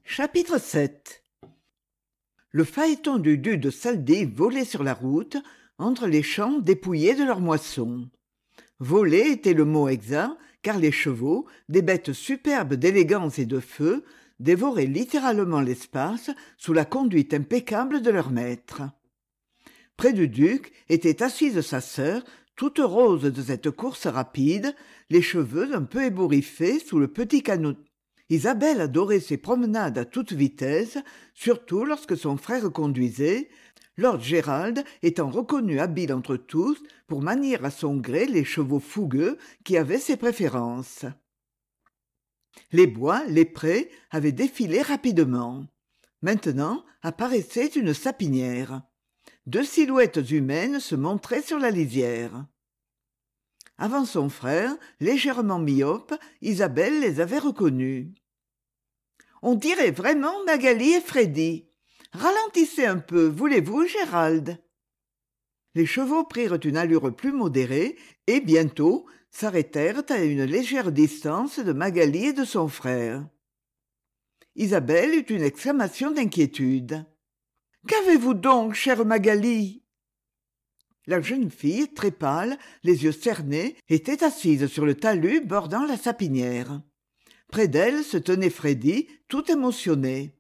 Chapitre 7. Le phaéton du duc de Saldé volait sur la route, entre les champs dépouillés de leur moisson. Voler était le mot exact, car les chevaux, des bêtes superbes d'élégance et de feu, dévoraient littéralement l'espace sous la conduite impeccable de leur maître. Près du duc était assise sa sœur, toute rose de cette course rapide, les cheveux un peu ébouriffés sous le petit canot. Isabelle adorait ces promenades à toute vitesse, surtout lorsque son frère conduisait, lord Gérald étant reconnu habile entre tous pour manier à son gré les chevaux fougueux qui avaient ses préférences. Les bois, les prés avaient défilé rapidement. Maintenant apparaissait une sapinière. Deux silhouettes humaines se montraient sur la lisière. Avant son frère, légèrement myope, Isabelle les avait reconnus. « On dirait vraiment Magali et Freddy. Ralentissez un peu, voulez-vous, Gérald ?» Les chevaux prirent une allure plus modérée et, bientôt, s'arrêtèrent à une légère distance de Magali et de son frère. Isabelle eut une exclamation d'inquiétude. « Qu'avez-vous donc, chère Magali ?» La jeune fille, très pâle, les yeux cernés, était assise sur le talus bordant la sapinière. Près d'elle se tenait Freddy, tout émotionné.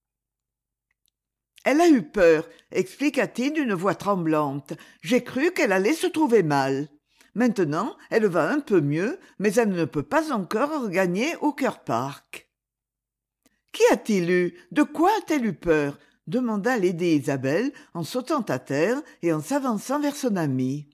« Elle a eu peur, expliqua-t-il d'une voix tremblante. J'ai cru qu'elle allait se trouver mal. Maintenant, elle va un peu mieux, mais elle ne peut pas encore regagner Hooker Park. »« Qu'y a-t-il eu ? De quoi a-t-elle eu peur ?» demanda lady Isabelle en sautant à terre et en s'avançant vers son amie.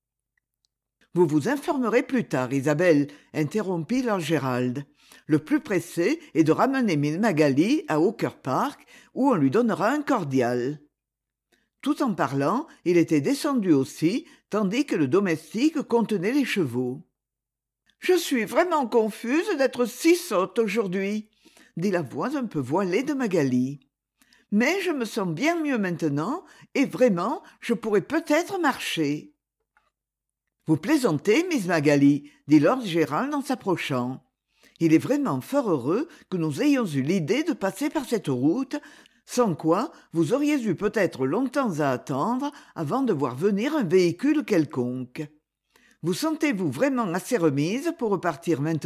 « Vous vous informerez plus tard, Isabelle, » interrompit lord Gérald. « Le plus pressé est de ramener Miss Magali à Hooker Park, où on lui donnera un cordial. » Tout en parlant, il était descendu aussi, tandis que le domestique contenait les chevaux. « Je suis vraiment confuse d'être si sotte aujourd'hui, » dit la voix un peu voilée de Magali. « Mais je me sens bien mieux maintenant, et vraiment, je pourrais peut-être marcher. »« Vous plaisantez, Miss Magali, » dit lord Gérald en s'approchant. « Il est vraiment fort heureux que nous ayons eu l'idée de passer par cette route, sans quoi vous auriez eu peut-être longtemps à attendre avant de voir venir un véhicule quelconque. Vous sentez-vous vraiment assez remise pour repartir maintenant ? »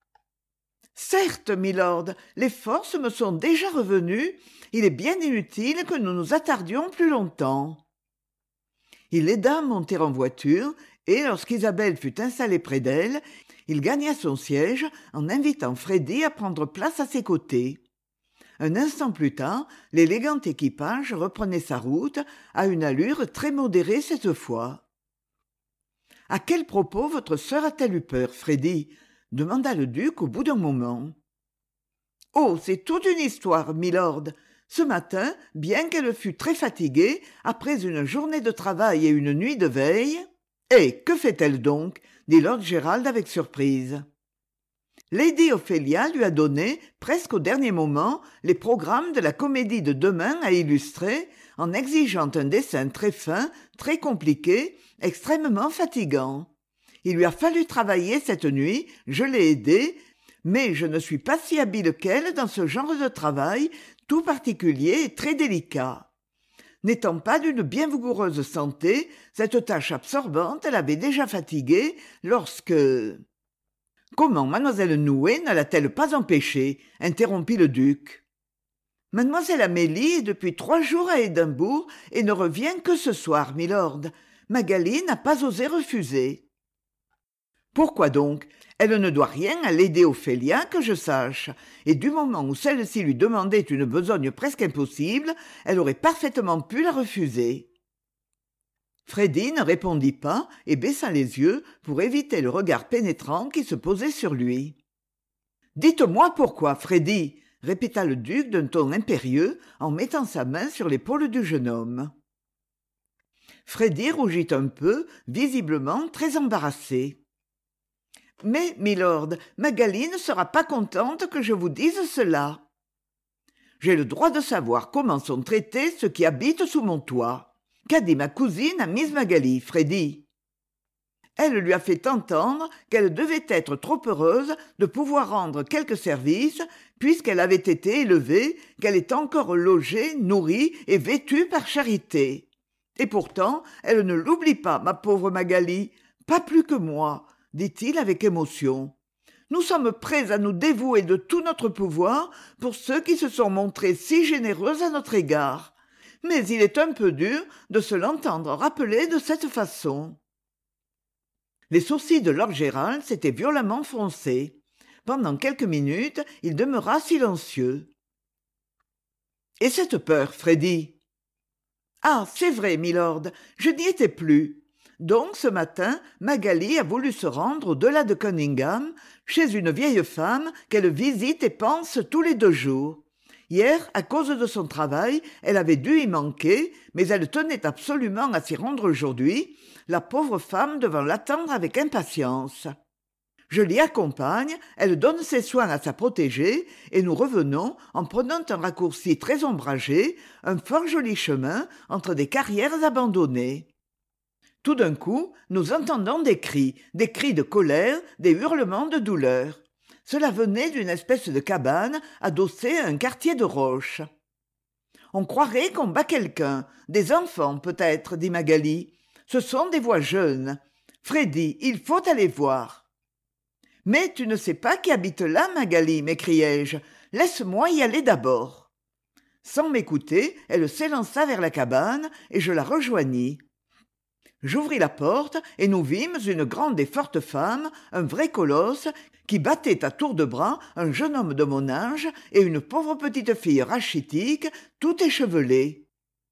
« Certes, milord, les forces me sont déjà revenues. Il est bien inutile que nous nous attardions plus longtemps. » Il l'aida à monter en voiture, et lorsqu'Isabelle fut installée près d'elle, il gagna son siège en invitant Freddy à prendre place à ses côtés. Un instant plus tard, l'élégant équipage reprenait sa route, à une allure très modérée cette fois. « À quel propos votre sœur a-t-elle eu peur, Freddy ?» demanda le duc au bout d'un moment. « Oh, c'est toute une histoire, milord. Ce matin, bien qu'elle fût très fatiguée, après une journée de travail et une nuit de veille... »« Eh, que fait-elle donc ?» dit lord Gérald avec surprise. Lady Ophélia lui a donné, presque au dernier moment, les programmes de la comédie de demain à illustrer, en exigeant un dessin très fin, très compliqué, extrêmement fatigant. Il lui a fallu travailler cette nuit, je l'ai aidée, mais je ne suis pas si habile qu'elle dans ce genre de travail, tout particulier et très délicat. N'étant pas d'une bien vigoureuse santé, cette tâche absorbante l'avait déjà fatiguée lorsque... « Comment mademoiselle Noué ne l'a-t-elle pas empêchée ?» interrompit le duc. « Mademoiselle Amélie est depuis 3 jours à Édimbourg et ne revient que ce soir, milord. Magali n'a pas osé refuser. » Pourquoi donc ? Elle ne doit rien à lady Ophélia que je sache, et du moment où celle-ci lui demandait une besogne presque impossible, elle aurait parfaitement pu la refuser. Freddy ne répondit pas et baissa les yeux pour éviter le regard pénétrant qui se posait sur lui. « Dites-moi pourquoi, Freddy !» répéta le duc d'un ton impérieux en mettant sa main sur l'épaule du jeune homme. Freddy rougit un peu, visiblement très embarrassé. « Mais, milord, Magali ne sera pas contente que je vous dise cela. J'ai le droit de savoir comment sont traités ceux qui habitent sous mon toit. Qu'a dit ma cousine à Miss Magali, Freddy ? Elle lui a fait entendre qu'elle devait être trop heureuse de pouvoir rendre quelque service, puisqu'elle avait été élevée, qu'elle est encore logée, nourrie et vêtue par charité. Et pourtant, elle ne l'oublie pas, ma pauvre Magali, pas plus que moi, dit-il avec émotion. Nous sommes prêts à nous dévouer de tout notre pouvoir pour ceux qui se sont montrés si généreux à notre égard. Mais il est un peu dur de se l'entendre rappeler de cette façon. Les sourcils de lord Gérald s'étaient violemment froncés. Pendant quelques minutes, il demeura silencieux. « Et cette peur, Freddy ?»« Ah, c'est vrai, milord, je n'y étais plus. Donc, ce matin, Magali a voulu se rendre au-delà de Cunningham, chez une vieille femme qu'elle visite et pense tous les 2 jours. Hier, à cause de son travail, elle avait dû y manquer, mais elle tenait absolument à s'y rendre aujourd'hui, la pauvre femme devant l'attendre avec impatience. Je l'y accompagne, elle donne ses soins à sa protégée, et nous revenons en prenant un raccourci très ombragé, un fort joli chemin entre des carrières abandonnées. Tout d'un coup, nous entendons des cris de colère, des hurlements de douleur. Cela venait d'une espèce de cabane adossée à un quartier de roche. « On croirait qu'on bat quelqu'un, des enfants peut-être, dit Magali. Ce sont des voix jeunes. Freddy, il faut aller voir. »« Mais tu ne sais pas qui habite là, Magali, m'écriai-je. Laisse-moi y aller d'abord. » Sans m'écouter, elle s'élança vers la cabane et je la rejoignis. J'ouvris la porte et nous vîmes une grande et forte femme, un vrai colosse, qui battait à tour de bras un jeune homme de mon âge et une pauvre petite fille rachitique, tout échevelée.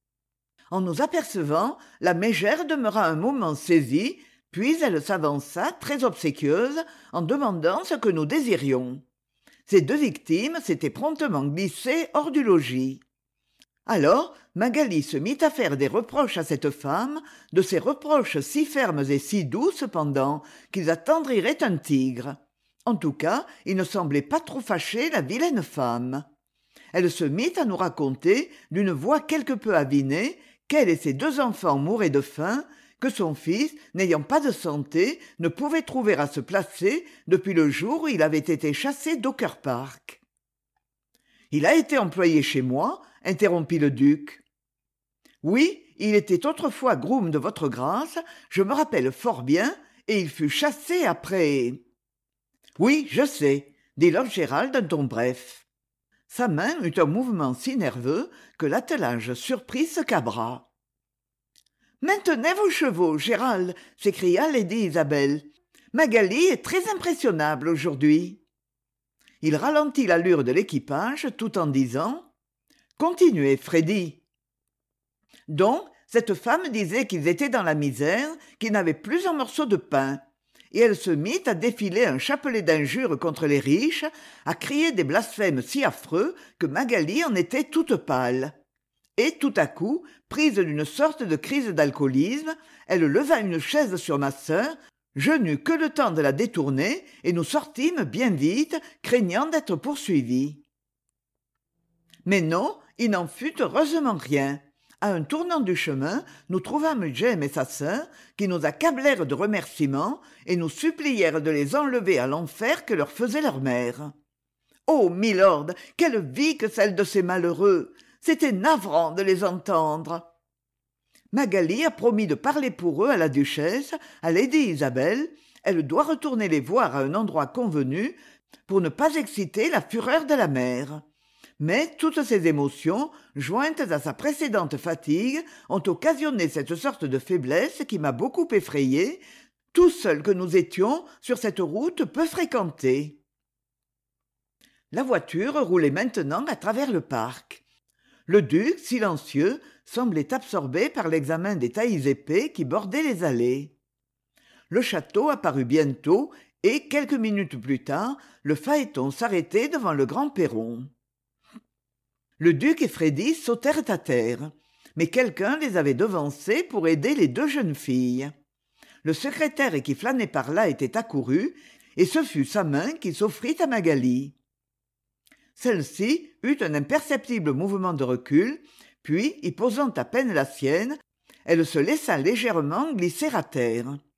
En nous apercevant, la mégère demeura un moment saisie, puis elle s'avança, très obséquieuse, en demandant ce que nous désirions. Ces 2 victimes s'étaient promptement glissées hors du logis. Alors, Magali se mit à faire des reproches à cette femme, de ces reproches si fermes et si doux cependant, qu'ils attendriraient un tigre. En tout cas, ils ne semblaient pas trop fâcher la vilaine femme. Elle se mit à nous raconter, d'une voix quelque peu avinée, qu'elle et ses 2 enfants mouraient de faim, que son fils, n'ayant pas de santé, ne pouvait trouver à se placer depuis le jour où il avait été chassé d'Oker Park. « Il a été employé chez moi ?» interrompit le duc. « Oui, il était autrefois groom de votre grâce, je me rappelle fort bien, et il fut chassé après. »« Oui, je sais, » dit lord Gérald d'un ton bref. Sa main eut un mouvement si nerveux que l'attelage surpris se cabra. « Maintenez vos chevaux, Gérald !» s'écria lady Isabelle. « Magali est très impressionnable aujourd'hui. » Il ralentit l'allure de l'équipage tout en disant « Continuez, Freddy. » Donc, cette femme disait qu'ils étaient dans la misère, qu'ils n'avaient plus un morceau de pain, et elle se mit à défiler un chapelet d'injures contre les riches, à crier des blasphèmes si affreux que Magali en était toute pâle. Et tout à coup, prise d'une sorte de crise d'alcoolisme, elle leva une chaise sur ma sœur. Je n'eus que le temps de la détourner et nous sortîmes bien vite, craignant d'être poursuivis. Mais non, il n'en fut heureusement rien. À un tournant du chemin, nous trouvâmes Jem et sa sœur, qui nous accablèrent de remerciements et nous supplièrent de les enlever à l'enfer que leur faisait leur mère. Oh, milord, quelle vie que celle de ces malheureux! C'était navrant de les entendre. Magali a promis de parler pour eux à la duchesse, à lady Isabelle. Elle doit retourner les voir à un endroit convenu pour ne pas exciter la fureur de la mère. Mais toutes ces émotions, jointes à sa précédente fatigue, ont occasionné cette sorte de faiblesse qui m'a beaucoup effrayée, tout seuls que nous étions sur cette route peu fréquentée. La voiture roulait maintenant à travers le parc. Le duc, silencieux, semblait absorbé par l'examen des taillis épais qui bordaient les allées. Le château apparut bientôt et, quelques minutes plus tard, le phaéton s'arrêtait devant le grand perron. Le duc et Freddy sautèrent à terre, mais quelqu'un les avait devancés pour aider les 2 jeunes filles. Le secrétaire qui flânait par là était accouru, et ce fut sa main qui s'offrit à Magali. Celle-ci eut un imperceptible mouvement de recul, puis, y posant à peine la sienne, elle se laissa légèrement glisser à terre.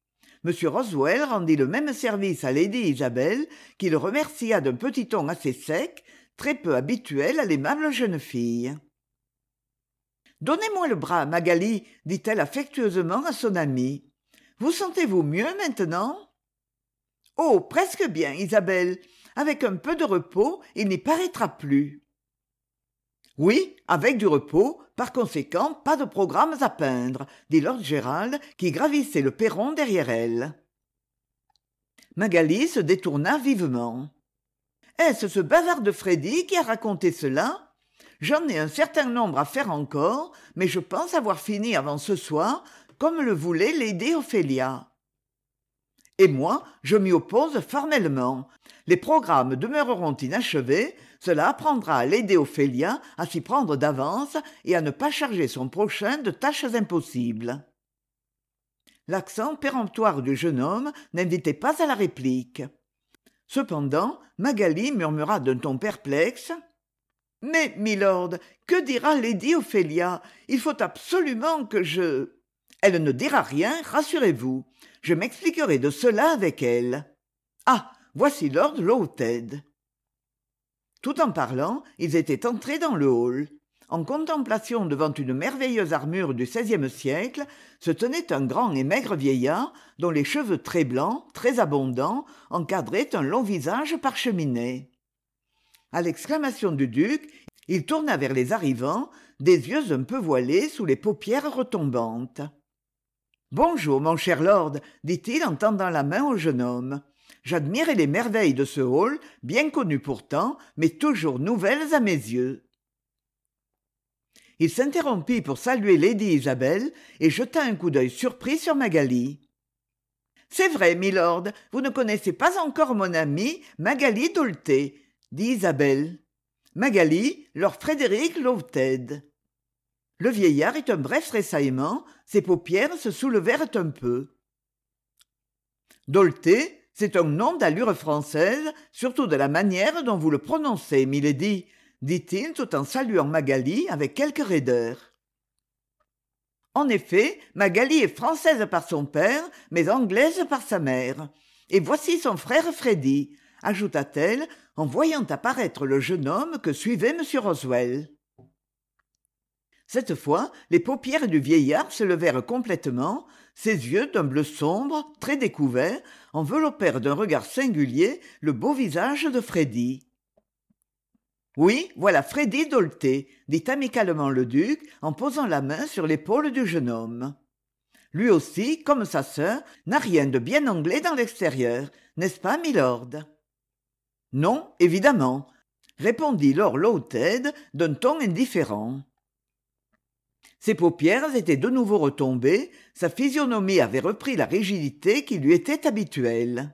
M. Roswell rendit le même service à lady Isabelle, qui le remercia d'un petit ton assez sec, très peu habituel à l'aimable jeune fille. « Donnez-moi le bras, Magali, dit-elle affectueusement à son amie. Vous sentez-vous mieux maintenant ? Oh, presque bien, Isabelle. Avec un peu de repos, il n'y paraîtra plus. Oui, avec du repos, par conséquent, pas de programmes à peindre, dit lord Gérald, qui gravissait le perron derrière elle. Magali se détourna vivement. Est-ce ce bavard de Freddy qui a raconté cela ? J'en ai un certain nombre à faire encore, mais je pense avoir fini avant ce soir, comme le voulait lady Ophélia. Et moi, je m'y oppose formellement. Les programmes demeureront inachevés, cela apprendra à lady Ophélia à s'y prendre d'avance et à ne pas charger son prochain de tâches impossibles. L'accent péremptoire du jeune homme n'invitait pas à la réplique. Cependant, Magali murmura d'un ton perplexe. « Mais, milord, que dira lady Ophélia ? Il faut absolument que je... » « Elle ne dira rien, rassurez-vous. Je m'expliquerai de cela avec elle. Ah, voici lord Lowted. » Tout en parlant, ils étaient entrés dans le hall. En contemplation devant une merveilleuse armure du XVIe siècle, se tenait un grand et maigre vieillard dont les cheveux très blancs, très abondants, encadraient un long visage parcheminé. À l'exclamation du duc, il tourna vers les arrivants, des yeux un peu voilés sous les paupières retombantes. « Bonjour, mon cher lord, dit-il en tendant la main au jeune homme. J'admirais les merveilles de ce hall, bien connues pourtant, mais toujours nouvelles à mes yeux. Il s'interrompit pour saluer lady Isabelle et jeta un coup d'œil surpris sur Magali. « C'est vrai, milord, vous ne connaissez pas encore mon amie Magali Dolté, dit Isabelle. Magali, lord Frédéric Lowted. » Le vieillard eut un bref tressaillement, ses paupières se soulevèrent un peu. « Dolté, c'est un nom d'allure française, surtout de la manière dont vous le prononcez, milady, » dit-il tout en saluant Magali avec quelque raideur. En effet, Magali est française par son père, mais anglaise par sa mère. Et voici son frère Freddy, ajouta-t-elle en voyant apparaître le jeune homme que suivait M. Roswell. Cette fois, les paupières du vieillard se levèrent complètement, ses yeux d'un bleu sombre, très découvert, enveloppèrent d'un regard singulier le beau visage de Freddy. « Oui, voilà Freddy Dolté, » dit amicalement le duc en posant la main sur l'épaule du jeune homme. Lui aussi, comme sa sœur, n'a rien de bien anglais dans l'extérieur, n'est-ce pas, milord ? Non, évidemment, répondit lord Lowted d'un ton indifférent. Ses paupières étaient de nouveau retombées, sa physionomie avait repris la rigidité qui lui était habituelle.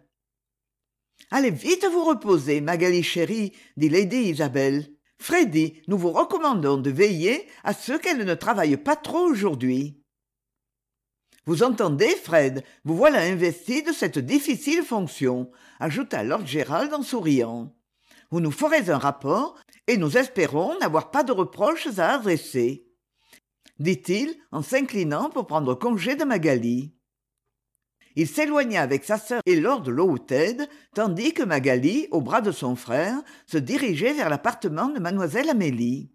« Allez vite vous reposer, Magali chérie, dit lady Isabelle. Freddy, nous vous recommandons de veiller à ce qu'elle ne travaille pas trop aujourd'hui. » Vous entendez, Fred, vous voilà investi de cette difficile fonction, ajouta lord Gérald en souriant. Vous nous ferez un rapport et nous espérons n'avoir pas de reproches à adresser, dit-il en s'inclinant pour prendre congé de Magali. Il s'éloigna avec sa sœur et lord Lowted, tandis que Magali, au bras de son frère, se dirigeait vers l'appartement de mademoiselle Amélie.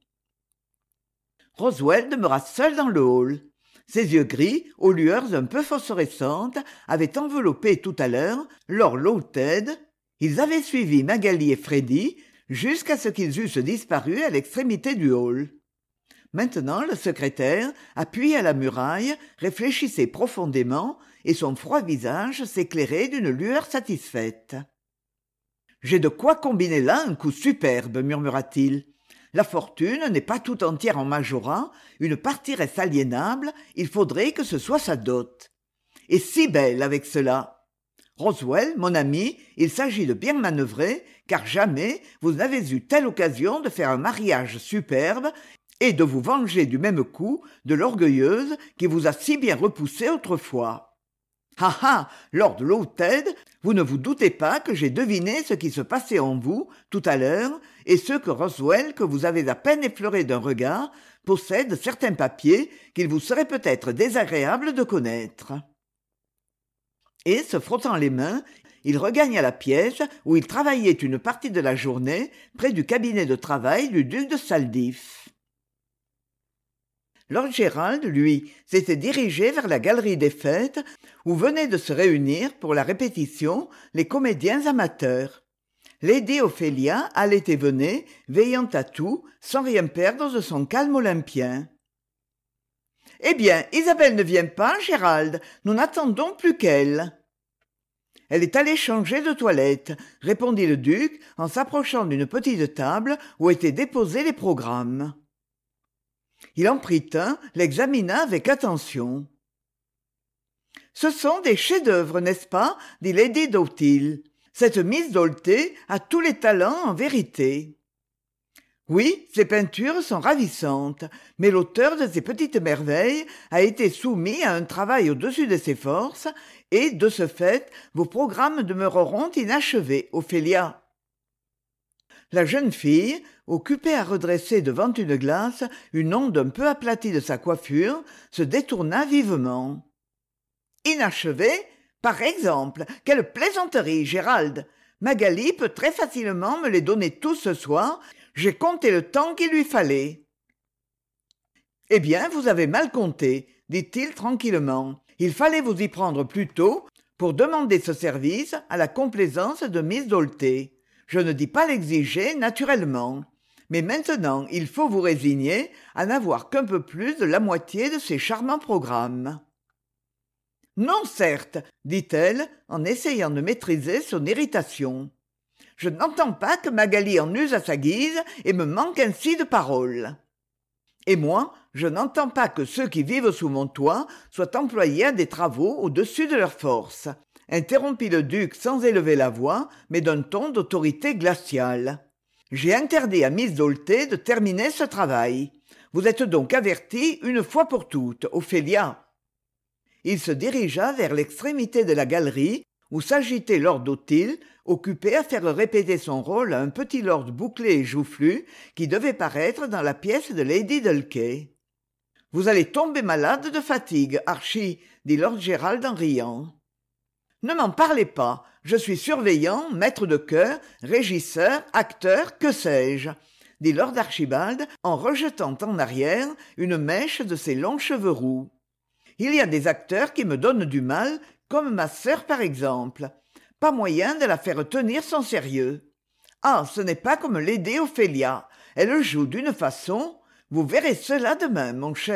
Roswell demeura seul dans le hall. Ses yeux gris, aux lueurs un peu phosphorescentes, avaient enveloppé tout à l'heure lord Lowted. Ils avaient suivi Magali et Freddy jusqu'à ce qu'ils eussent disparu à l'extrémité du hall. Maintenant, le secrétaire, appuyé à la muraille, réfléchissait profondément et son froid visage s'éclairait d'une lueur satisfaite. « J'ai de quoi combiner là un coup superbe, murmura-t-il. La fortune n'est pas tout entière en majorat, une partie reste aliénable, il faudrait que ce soit sa dot. Et si belle avec cela. Roswell, mon ami, il s'agit de bien manœuvrer, car jamais vous n'avez eu telle occasion de faire un mariage superbe et de vous venger du même coup de l'orgueilleuse qui vous a si bien repoussé autrefois. Ah ah, lord Lowted, vous ne vous doutez pas que j'ai deviné ce qui se passait en vous tout à l'heure, et ce que Roswell, que vous avez à peine effleuré d'un regard, possède certains papiers qu'il vous serait peut-être désagréable de connaître. Et, se frottant les mains, il regagna la pièce où il travaillait une partie de la journée près du cabinet de travail du duc de Saldif. Lord Gérald, lui, s'était dirigé vers la galerie des fêtes où venaient de se réunir pour la répétition les comédiens amateurs. Lady Ophélia allait et venait, veillant à tout, sans rien perdre de son calme olympien. « Eh bien, Isabelle ne vient pas, Gérald, nous n'attendons plus qu'elle. »« Elle est allée changer de toilette, » répondit le duc en s'approchant d'une petite table où étaient déposés les programmes. Il en prit un, l'examina avec attention. « Ce sont des chefs-d'œuvre, n'est-ce pas ?» dit Lady Doughty. « Cette Miss Doltey a tous les talents en vérité. » Oui, ces peintures sont ravissantes, mais l'auteur de ces petites merveilles a été soumis à un travail au-dessus de ses forces, et, de ce fait, vos programmes demeureront inachevés, Ophélia. La jeune fille, occupée à redresser devant une glace une onde un peu aplatie de sa coiffure, se détourna vivement. « Inachevé ? Par exemple, quelle plaisanterie, Gérald ! Magali peut très facilement me les donner tous ce soir. J'ai compté le temps qu'il lui fallait. »« Eh bien, vous avez mal compté, » dit-il tranquillement. « Il fallait vous y prendre plus tôt pour demander ce service à la complaisance de Miss Doltey. Je ne dis pas l'exiger, naturellement. Mais maintenant, il faut vous résigner à n'avoir qu'un peu plus de la moitié de ces charmants programmes. »« Non, certes, » dit-elle, en essayant de maîtriser son irritation. « Je n'entends pas que Magali en use à sa guise et me manque ainsi de parole. Et moi, je n'entends pas que ceux qui vivent sous mon toit soient employés à des travaux au-dessus de leurs forces, » interrompit le duc sans élever la voix, mais d'un ton d'autorité glaciale. « J'ai interdit à Miss Doltey de terminer ce travail. Vous êtes donc avertie une fois pour toutes, Ophélia. » Il se dirigea vers l'extrémité de la galerie où s'agitait Lord Doughty, occupé à faire répéter son rôle à un petit lord bouclé et joufflu qui devait paraître dans la pièce de Lady Dulkey. « Vous allez tomber malade de fatigue, Archie, » dit Lord Gérald en riant. « Ne m'en parlez pas, je suis surveillant, maître de chœur, régisseur, acteur, que sais-je » dit Lord Archibald en rejetant en arrière une mèche de ses longs cheveux roux. « Il y a des acteurs qui me donnent du mal, comme ma sœur par exemple. Pas moyen de la faire tenir son sérieux. Ah, ce n'est pas comme Lady Ophélia, elle joue d'une façon, vous verrez cela demain, mon cher. »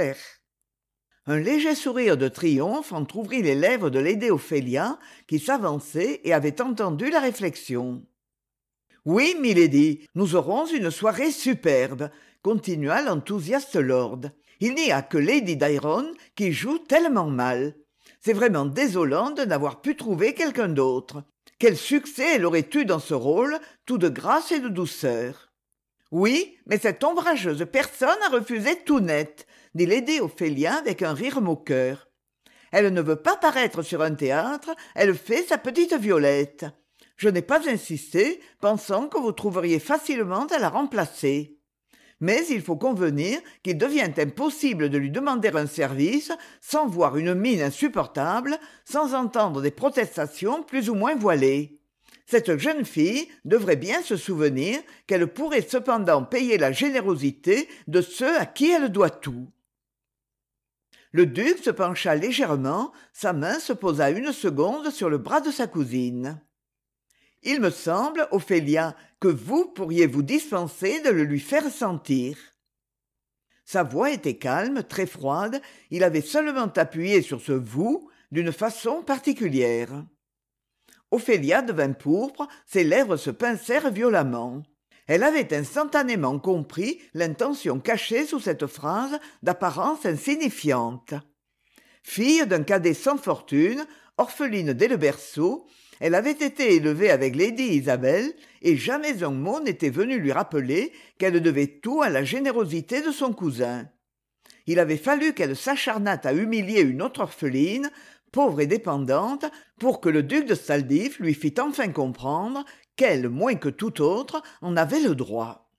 Un léger sourire de triomphe entr'ouvrit les lèvres de Lady Ophélia, qui s'avançait et avait entendu la réflexion. « Oui, milady, nous aurons une soirée superbe, » continua l'enthousiaste lord. « Il n'y a que Lady Byron qui joue tellement mal. C'est vraiment désolant de n'avoir pu trouver quelqu'un d'autre. Quel succès elle aurait eu dans ce rôle, tout de grâce et de douceur. »« Oui, mais cette ombrageuse personne a refusé tout net, » dit Lady Ophélia avec un rire moqueur. « Elle ne veut pas paraître sur un théâtre, elle fait sa petite Violette. Je n'ai pas insisté, pensant que vous trouveriez facilement à la remplacer. Mais il faut convenir qu'il devient impossible de lui demander un service sans voir une mine insupportable, sans entendre des protestations plus ou moins voilées. Cette jeune fille devrait bien se souvenir qu'elle pourrait cependant payer la générosité de ceux à qui elle doit tout. » Le duc se pencha légèrement, sa main se posa une seconde sur le bras de sa cousine. « Il me semble, Ophélia, que vous pourriez vous dispenser de le lui faire sentir. » Sa voix était calme, très froide, il avait seulement appuyé sur ce « vous » d'une façon particulière. Ophélia devint pourpre, ses lèvres se pincèrent violemment. Elle avait instantanément compris l'intention cachée sous cette phrase d'apparence insignifiante. Fille d'un cadet sans fortune, orpheline dès le berceau, elle avait été élevée avec Lady Isabelle et jamais un mot n'était venu lui rappeler qu'elle devait tout à la générosité de son cousin. Il avait fallu qu'elle s'acharnât à humilier une autre orpheline, pauvre et dépendante, pour que le duc de Saldif lui fît enfin comprendre qu'elle, moins que tout autre, en avait le droit.